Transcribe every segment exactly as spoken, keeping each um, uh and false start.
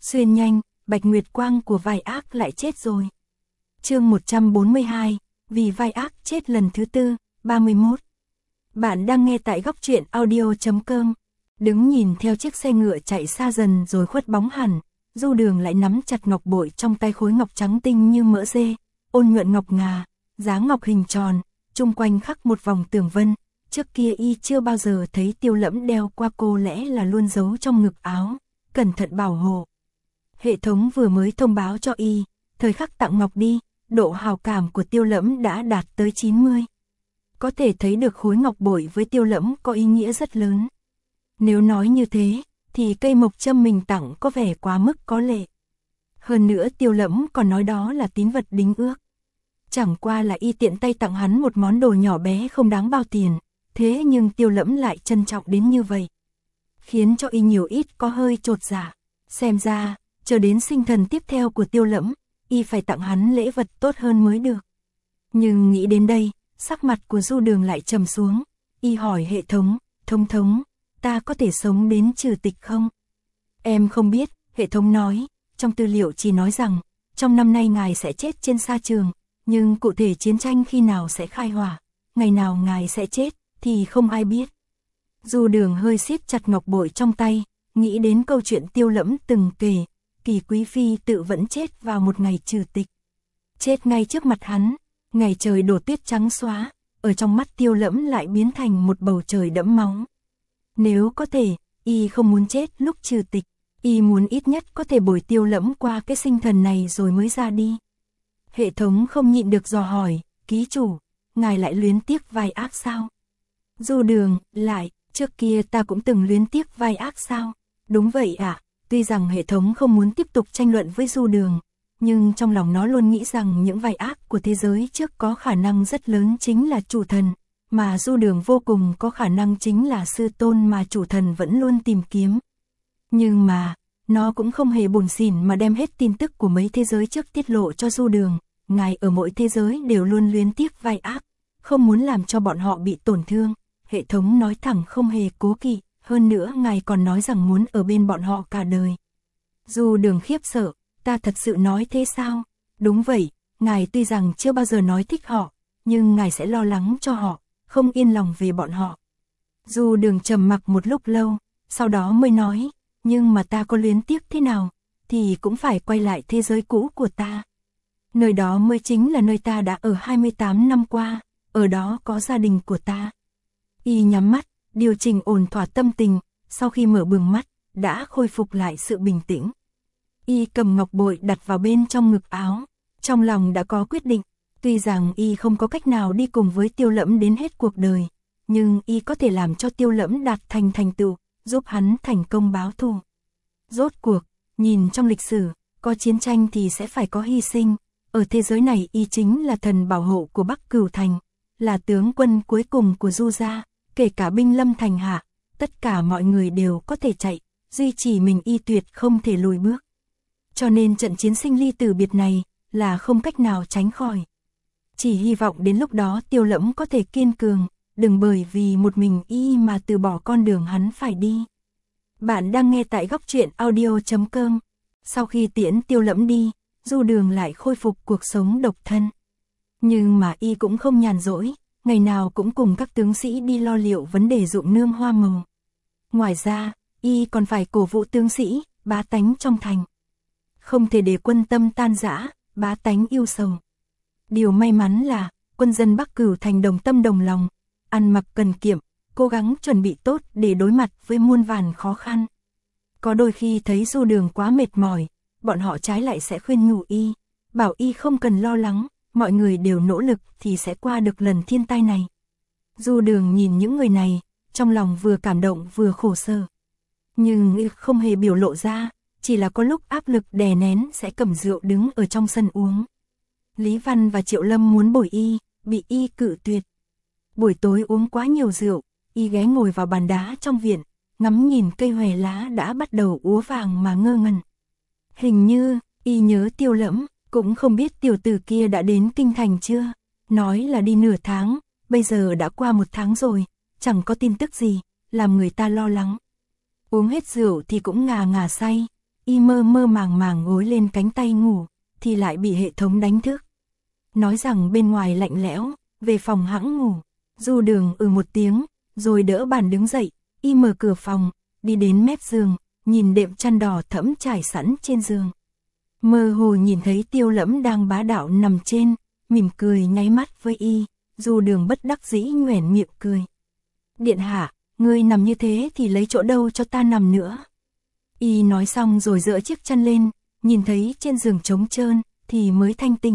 Xuyên nhanh, Bạch Nguyệt Quang của vai ác lại chết rồi. Chương một trăm bốn mươi hai, vì vai ác chết lần thứ tư, ba mươi mốt. Bạn đang nghe tại góc truyện audio chấm com. Đứng nhìn theo chiếc xe ngựa chạy xa dần rồi khuất bóng hẳn, Du Đường lại nắm chặt ngọc bội trong tay, khối ngọc trắng tinh như mỡ dê, ôn nhuận ngọc ngà, giá ngọc hình tròn, chung quanh khắc một vòng tường vân. Trước kia y chưa bao giờ thấy Tiêu Lẫm đeo qua, cô lẽ là luôn giấu trong ngực áo, cẩn thận bảo hộ. Hệ thống vừa mới thông báo cho y, thời khắc tặng ngọc đi, độ hào cảm của Tiêu Lẫm đã đạt tới chín mươi. Có thể thấy được khối ngọc bội với Tiêu Lẫm có ý nghĩa rất lớn. Nếu nói như thế, thì cây mộc châm mình tặng có vẻ quá mức có lệ. Hơn nữa Tiêu Lẫm còn nói đó là tín vật đính ước. Chẳng qua là y tiện tay tặng hắn một món đồ nhỏ bé không đáng bao tiền, thế nhưng Tiêu Lẫm lại trân trọng đến như vậy, khiến cho y nhiều ít có hơi chột dạ. Xem ra, chờ đến sinh thần tiếp theo của Tiêu Lẫm, y phải tặng hắn lễ vật tốt hơn mới được. Nhưng nghĩ đến đây, sắc mặt của Du Đường lại trầm xuống, y hỏi hệ thống, thống thống, ta có thể sống đến trừ tịch không? Em không biết, hệ thống nói, trong tư liệu chỉ nói rằng, trong năm nay ngài sẽ chết trên sa trường, nhưng cụ thể chiến tranh khi nào sẽ khai hỏa, ngày nào ngài sẽ chết, thì không ai biết. Du Đường hơi siết chặt ngọc bội trong tay, nghĩ đến câu chuyện Tiêu Lẫm từng kể, Kỳ Quý Phi tự vẫn chết vào một ngày trừ tịch. Chết ngay trước mặt hắn, ngày trời đổ tuyết trắng xóa, ở trong mắt Tiêu Lẫm lại biến thành một bầu trời đẫm máu. Nếu có thể, y không muốn chết lúc trừ tịch, y muốn ít nhất có thể bồi Tiêu Lẫm qua cái sinh thần này rồi mới ra đi. Hệ thống không nhịn được dò hỏi, ký chủ, ngài lại luyến tiếc vai ác sao? Du Đường, lại, trước kia ta cũng từng luyến tiếc vai ác sao? Đúng vậy ạ, à, tuy rằng hệ thống không muốn tiếp tục tranh luận với Du Đường, nhưng trong lòng nó luôn nghĩ rằng những vai ác của thế giới trước có khả năng rất lớn chính là chủ thần, mà Du Đường vô cùng có khả năng chính là sư tôn mà chủ thần vẫn luôn tìm kiếm. Nhưng mà, nó cũng không hề buồn xỉn mà đem hết tin tức của mấy thế giới trước tiết lộ cho Du Đường. Ngài ở mỗi thế giới đều luôn luyến tiếc vai ác, không muốn làm cho bọn họ bị tổn thương. Hệ thống nói thẳng không hề cố kỵ, hơn nữa ngài còn nói rằng muốn ở bên bọn họ cả đời. Du Đường khiếp sợ, ta thật sự nói thế sao? Đúng vậy, ngài tuy rằng chưa bao giờ nói thích họ, nhưng ngài sẽ lo lắng cho họ, không yên lòng về bọn họ. Du Đường trầm mặc một lúc lâu, sau đó mới nói, nhưng mà ta có luyến tiếc thế nào, thì cũng phải quay lại thế giới cũ của ta. Nơi đó mới chính là nơi ta đã ở hai mươi tám năm qua, ở đó có gia đình của ta. Y nhắm mắt, điều chỉnh ổn thỏa tâm tình, sau khi mở bừng mắt, đã khôi phục lại sự bình tĩnh. Y cầm ngọc bội đặt vào bên trong ngực áo, trong lòng đã có quyết định, tuy rằng y không có cách nào đi cùng với Tiêu Lẫm đến hết cuộc đời, nhưng y có thể làm cho Tiêu Lẫm đạt thành thành tựu, giúp hắn thành công báo thù. Rốt cuộc, nhìn trong lịch sử, có chiến tranh thì sẽ phải có hy sinh, ở thế giới này y chính là thần bảo hộ của Bắc Cửu Thành, là tướng quân cuối cùng của Du gia, kể cả binh lâm thành hạ, tất cả mọi người đều có thể chạy, duy chỉ mình y tuyệt không thể lùi bước. Cho nên trận chiến sinh ly tử biệt này là không cách nào tránh khỏi. Chỉ hy vọng đến lúc đó Tiêu Lẫm có thể kiên cường, đừng bởi vì một mình y mà từ bỏ con đường hắn phải đi. Bạn đang nghe tại góc truyện audio chấm com. Sau khi tiễn Tiêu Lẫm đi, Du Đường lại khôi phục cuộc sống độc thân. Nhưng mà y cũng không nhàn rỗi, ngày nào cũng cùng các tướng sĩ đi lo liệu vấn đề ruộng nương hoa màu. Ngoài ra, y còn phải cổ vũ tướng sĩ, bá tánh trong thành. Không thể để quân tâm tan rã, bá tánh yêu sầu. Điều may mắn là, quân dân Bắc Cửu Thành đồng tâm đồng lòng, ăn mặc cần kiệm, cố gắng chuẩn bị tốt để đối mặt với muôn vàn khó khăn. Có đôi khi thấy Du Đường quá mệt mỏi, bọn họ trái lại sẽ khuyên nhủ y, bảo y không cần lo lắng, mọi người đều nỗ lực thì sẽ qua được lần thiên tai này. Du Đường nhìn những người này, trong lòng vừa cảm động vừa khổ sở. Nhưng y không hề biểu lộ ra, chỉ là có lúc áp lực đè nén sẽ cầm rượu đứng ở trong sân uống. Lý Văn và Triệu Lâm muốn bồi y, bị y cự tuyệt. Buổi tối uống quá nhiều rượu, y ghé ngồi vào bàn đá trong viện, ngắm nhìn cây hòe lá đã bắt đầu úa vàng mà ngơ ngẩn. Hình như, y nhớ Tiêu Lẫm, cũng không biết tiểu tử kia đã đến kinh thành chưa, nói là đi nửa tháng, bây giờ đã qua một tháng rồi, chẳng có tin tức gì, làm người ta lo lắng. Uống hết rượu thì cũng ngà ngà say, y mơ mơ màng màng gối lên cánh tay ngủ, thì lại bị hệ thống đánh thức. Nói rằng bên ngoài lạnh lẽo, về phòng hẵng ngủ. Du Đường ừ một tiếng, rồi đỡ bàn đứng dậy, y mở cửa phòng, đi đến mép giường, nhìn đệm chăn đỏ thẫm trải sẵn trên giường. Mơ hồ nhìn thấy Tiêu Lẫm đang bá đạo nằm trên, mỉm cười nháy mắt với y. Du Đường bất đắc dĩ nhoẻn miệng cười. Điện hạ, ngươi nằm như thế thì lấy chỗ đâu cho ta nằm nữa. Y nói xong rồi dỡ chiếc chăn lên, nhìn thấy trên giường trống trơn, thì mới thanh tỉnh.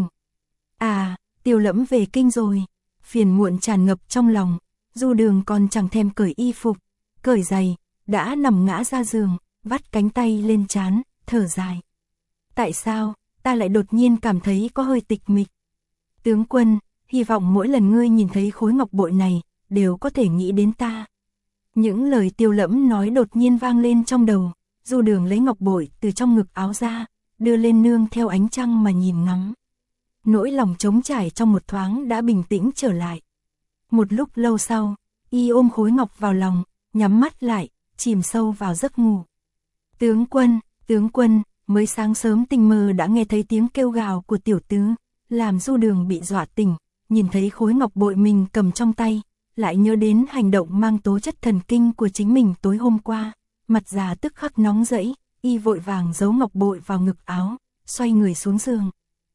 À, Tiêu Lẫm về kinh rồi. Phiền muộn tràn ngập trong lòng, Du Đường còn chẳng thèm cởi y phục, cởi giày, đã nằm ngã ra giường, vắt cánh tay lên trán, thở dài. Tại sao, ta lại đột nhiên cảm thấy có hơi tịch mịch? Tướng quân, hy vọng mỗi lần ngươi nhìn thấy khối ngọc bội này, đều có thể nghĩ đến ta. Những lời Tiêu Lẫm nói đột nhiên vang lên trong đầu. Du Đường lấy ngọc bội từ trong ngực áo ra, đưa lên nương theo ánh trăng mà nhìn ngắm. Nỗi lòng trống trải trong một thoáng đã bình tĩnh trở lại. Một lúc lâu sau, y ôm khối ngọc vào lòng, nhắm mắt lại, chìm sâu vào giấc ngủ. Tướng quân, tướng quân, mới sáng sớm tinh mơ đã nghe thấy tiếng kêu gào của tiểu tứ, làm Du Đường bị dọa tỉnh, nhìn thấy khối ngọc bội mình cầm trong tay, lại nhớ đến hành động mang tố chất thần kinh của chính mình tối hôm qua, mặt già tức khắc nóng rẫy, y vội vàng giấu ngọc bội vào ngực áo, xoay người xuống giường.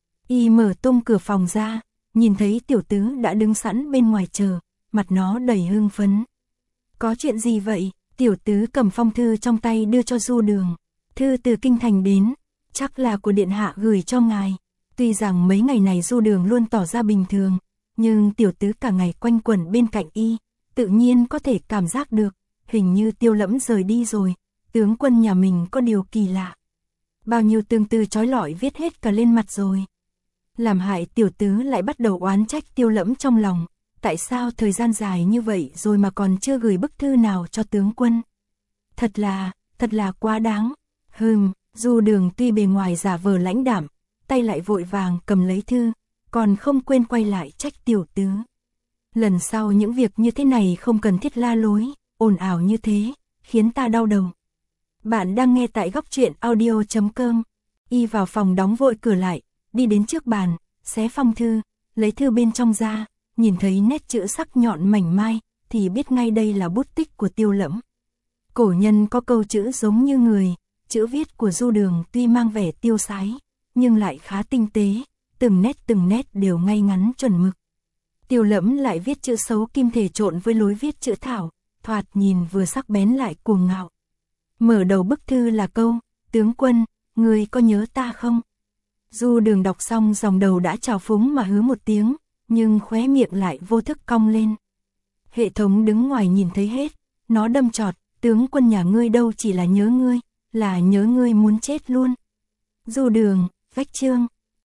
Y mở tung cửa phòng ra, nhìn thấy tiểu tứ đã đứng sẵn bên ngoài chờ, mặt nó đầy hưng phấn. Có chuyện gì vậy? Tiểu tứ cầm phong thư trong tay đưa cho Du Đường. Thư từ kinh thành đến, chắc là của điện hạ gửi cho ngài. Tuy rằng mấy ngày này Du Đường luôn tỏ ra bình thường, nhưng tiểu tứ cả ngày quanh quẩn bên cạnh y, tự nhiên có thể cảm giác được, hình như Tiêu Lẫm rời đi rồi, tướng quân nhà mình có điều kỳ lạ. Bao nhiêu tương tư trói lọi viết hết cả lên mặt rồi. Làm hại tiểu tứ lại bắt đầu oán trách Tiêu Lẫm trong lòng, tại sao thời gian dài như vậy rồi mà còn chưa gửi bức thư nào cho tướng quân. Thật là, thật là quá đáng. Hừm, Du Đường tuy bề ngoài giả vờ lãnh đạm, tay lại vội vàng cầm lấy thư, còn không quên quay lại trách tiểu tứ. Lần sau những việc như thế này không cần thiết la lối, ồn ào như thế, khiến ta đau đầu. Bạn đang nghe tại góc truyện audio chấm com. Y vào phòng đóng vội cửa lại, đi đến trước bàn, xé phong thư, lấy thư bên trong ra, nhìn thấy nét chữ sắc nhọn mảnh mai, thì biết ngay đây là bút tích của Tiêu Lẫm. Cổ nhân có câu chữ giống như người, chữ viết của Du Đường tuy mang vẻ tiêu sái, nhưng lại khá tinh tế, từng nét từng nét đều ngay ngắn chuẩn mực. Tiêu Lẫm lại viết chữ xấu kim thể trộn với lối viết chữ thảo, thoạt nhìn vừa sắc bén lại cuồng ngạo. Mở đầu bức thư là câu, tướng quân, ngươi có nhớ ta không? Du Đường đọc xong dòng đầu đã trào phúng mà hứ một tiếng, nhưng khóe miệng lại vô thức cong lên. Hệ thống đứng ngoài nhìn thấy hết, nó đâm chọt, tướng quân nhà ngươi đâu chỉ là nhớ ngươi, là nhớ ngươi muốn chết luôn. Du Đường, vách chương.